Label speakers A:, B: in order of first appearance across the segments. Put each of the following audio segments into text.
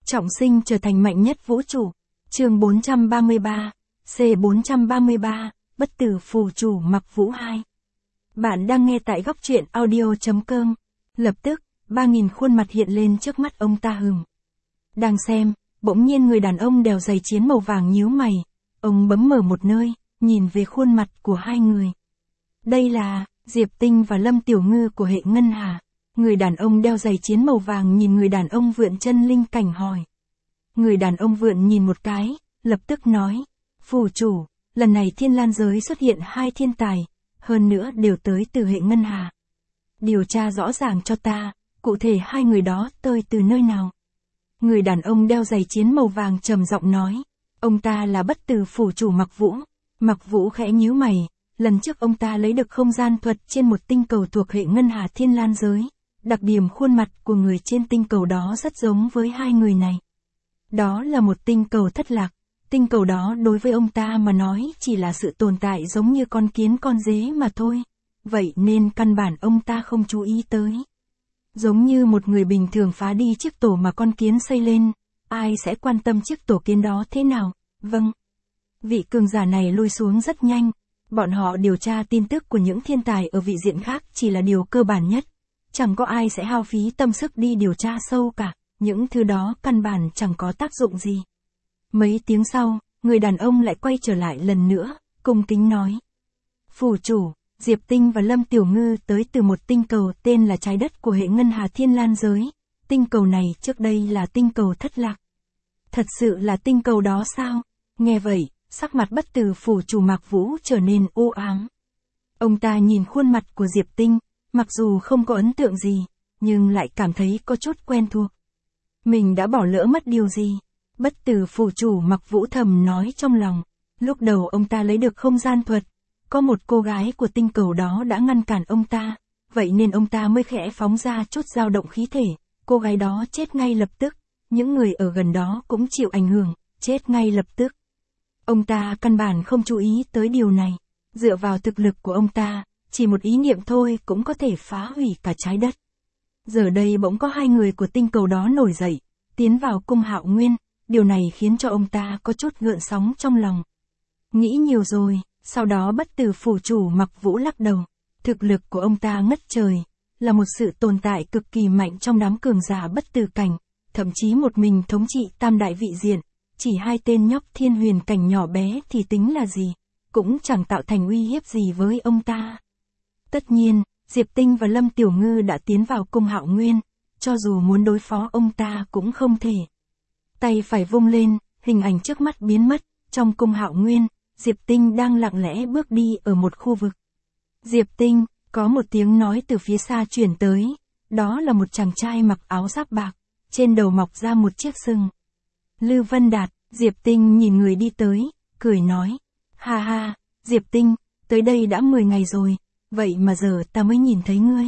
A: Trọng sinh trở thành mạnh nhất vũ trụ. Chương 433, C433, Bất tử phù chủ Mặc Vũ 2. Bạn đang nghe tại góc truyện audio.com. Lập tức, 3000 khuôn mặt hiện lên trước mắt ông ta hừng. Đang xem, bỗng nhiên người đàn ông đeo giày chiến màu vàng nhíu mày. Ông bấm mở một nơi, nhìn về khuôn mặt của hai người. Đây là Diệp Tinh và Lâm Tiểu Ngư của hệ Ngân Hà. Người đàn ông đeo giày chiến màu vàng nhìn người đàn ông vượn chân linh cảnh hỏi. Người đàn ông vượn nhìn một cái, lập tức nói. Phù chủ, lần này Thiên Lan giới xuất hiện hai thiên tài, hơn nữa đều tới từ hệ Ngân Hà. Điều tra rõ ràng cho ta, cụ thể hai người đó tới từ nơi nào. Người đàn ông đeo giày chiến màu vàng trầm giọng nói. Ông ta là bất tử phù chủ Mặc Vũ. Mặc Vũ khẽ nhíu mày, lần trước ông ta lấy được không gian thuật trên một tinh cầu thuộc hệ Ngân Hà Thiên Lan giới. Đặc điểm khuôn mặt của người trên tinh cầu đó rất giống với hai người này. Đó là một tinh cầu thất lạc. Tinh cầu đó đối với ông ta mà nói chỉ là sự tồn tại giống như con kiến con dế mà thôi. Vậy nên căn bản ông ta không chú ý tới. Giống như một người bình thường phá đi chiếc tổ mà con kiến xây lên, ai sẽ quan tâm chiếc tổ kiến đó thế nào? Vâng. Vị cường giả này lui xuống rất nhanh. Bọn họ điều tra tin tức của những thiên tài ở vị diện khác chỉ là điều cơ bản nhất. Chẳng có ai sẽ hao phí tâm sức đi điều tra sâu cả, những thứ đó căn bản chẳng có tác dụng gì. Mấy tiếng sau, người đàn ông lại quay trở lại lần nữa, cung kính nói. Phù chủ, Diệp Tinh và Lâm Tiểu Ngư tới từ một tinh cầu tên là trái đất của hệ Ngân Hà Thiên Lan giới. Tinh cầu này trước đây là tinh cầu thất lạc. Thật sự là tinh cầu đó sao? Nghe vậy, sắc mặt bất tử phù chủ Mặc Vũ trở nên u ám. Ông ta nhìn khuôn mặt của Diệp Tinh. Mặc dù không có ấn tượng gì, nhưng lại cảm thấy có chút quen thuộc. Mình đã bỏ lỡ mất điều gì? Bất tử phù chủ Mặc Vũ thầm nói trong lòng. Lúc đầu ông ta lấy được không gian thuật, có một cô gái của tinh cầu đó đã ngăn cản ông ta, vậy nên ông ta mới khẽ phóng ra chút dao động khí thể, cô gái đó chết ngay lập tức, những người ở gần đó cũng chịu ảnh hưởng, chết ngay lập tức. Ông ta căn bản không chú ý tới điều này, dựa vào thực lực của ông ta. Chỉ một ý niệm thôi cũng có thể phá hủy cả trái đất. Giờ đây bỗng có hai người của tinh cầu đó nổi dậy, tiến vào cung Hạo Nguyên, điều này khiến cho ông ta có chút gợn sóng trong lòng. Nghĩ nhiều rồi, sau đó bất tử phù chủ Mặc Vũ lắc đầu. Thực lực của ông ta ngất trời, là một sự tồn tại cực kỳ mạnh trong đám cường giả bất tử cảnh, thậm chí một mình thống trị tam đại vị diện, chỉ hai tên nhóc thiên huyền cảnh nhỏ bé thì tính là gì, cũng chẳng tạo thành uy hiếp gì với ông ta. Tất nhiên, Diệp Tinh và Lâm Tiểu Ngư đã tiến vào cung Hạo Nguyên, cho dù muốn đối phó ông ta cũng không thể. Tay phải vung lên, hình ảnh trước mắt biến mất, trong cung Hạo Nguyên, Diệp Tinh đang lặng lẽ bước đi ở một khu vực. Diệp Tinh, có một tiếng nói từ phía xa truyền tới, đó là một chàng trai mặc áo giáp bạc, trên đầu mọc ra một chiếc sừng. Lư Vân Đạt, Diệp Tinh nhìn người đi tới, cười nói, ha ha, Diệp Tinh, tới đây đã 10 ngày rồi. Vậy mà giờ ta mới nhìn thấy ngươi.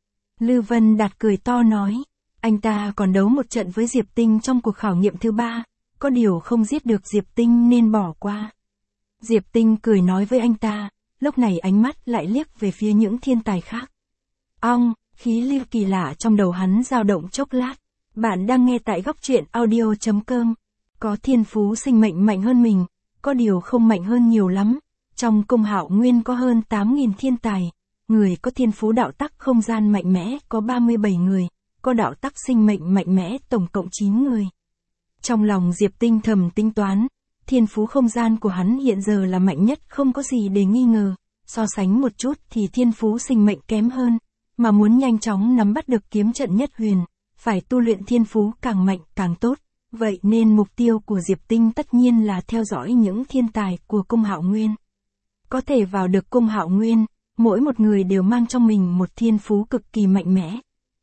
A: Lư Vân Đạt cười to nói. Anh ta còn đấu một trận với Diệp Tinh trong cuộc khảo nghiệm thứ 3. Có điều không giết được Diệp Tinh nên bỏ qua. Diệp Tinh cười nói với anh ta. Lúc này ánh mắt lại liếc về phía những thiên tài khác. Ong, khí lưu kỳ lạ trong đầu hắn dao động chốc lát. Bạn đang nghe tại góc truyện audio.com. Có thiên phú sinh mệnh mạnh hơn mình. Có điều không mạnh hơn nhiều lắm. Trong cung Hạo Nguyên có hơn 8.000 thiên tài, người có thiên phú đạo tắc không gian mạnh mẽ có 37 người, có đạo tắc sinh mệnh mạnh mẽ tổng cộng 9 người. Trong lòng Diệp Tinh thầm tính toán, thiên phú không gian của hắn hiện giờ là mạnh nhất không có gì để nghi ngờ, so sánh một chút thì thiên phú sinh mệnh kém hơn, mà muốn nhanh chóng nắm bắt được kiếm trận nhất huyền, phải tu luyện thiên phú càng mạnh càng tốt, vậy nên mục tiêu của Diệp Tinh tất nhiên là theo dõi những thiên tài của cung Hạo Nguyên. Có thể vào được cung Hạo Nguyên, mỗi một người đều mang trong mình một thiên phú cực kỳ mạnh mẽ.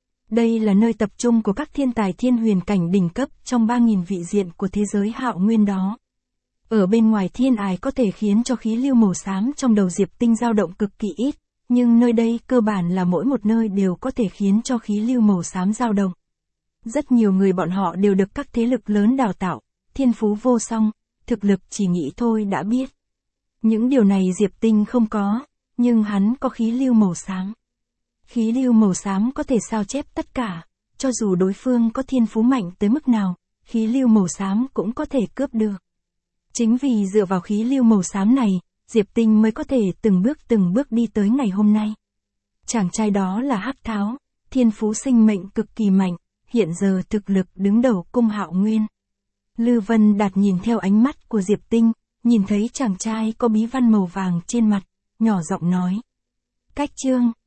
A: Đây là nơi tập trung của các thiên tài thiên huyền cảnh đỉnh cấp trong 3.000 vị diện của thế giới Hạo Nguyên đó. Ở bên ngoài thiên ải có thể khiến cho khí lưu màu xám trong đầu Diệp Tinh dao động cực kỳ ít, nhưng nơi đây cơ bản là mỗi một nơi đều có thể khiến cho khí lưu màu xám dao động. Rất nhiều người bọn họ đều được các thế lực lớn đào tạo, thiên phú vô song, thực lực chỉ nghĩ thôi đã biết. Những điều này Diệp Tinh không có, nhưng hắn có khí lưu màu xám. Khí lưu màu xám có thể sao chép tất cả, cho dù đối phương có thiên phú mạnh tới mức nào, khí lưu màu xám cũng có thể cướp được. Chính vì dựa vào khí lưu màu xám này, Diệp Tinh mới có thể từng bước đi tới ngày hôm nay. Chàng trai đó là Hắc Tháo, thiên phú sinh mệnh cực kỳ mạnh, hiện giờ thực lực đứng đầu cung Hạo Nguyên. Lư Vân Đạt nhìn theo ánh mắt của Diệp Tinh, nhìn thấy chàng trai có bí văn màu vàng trên mặt, nhỏ giọng nói. Cách chương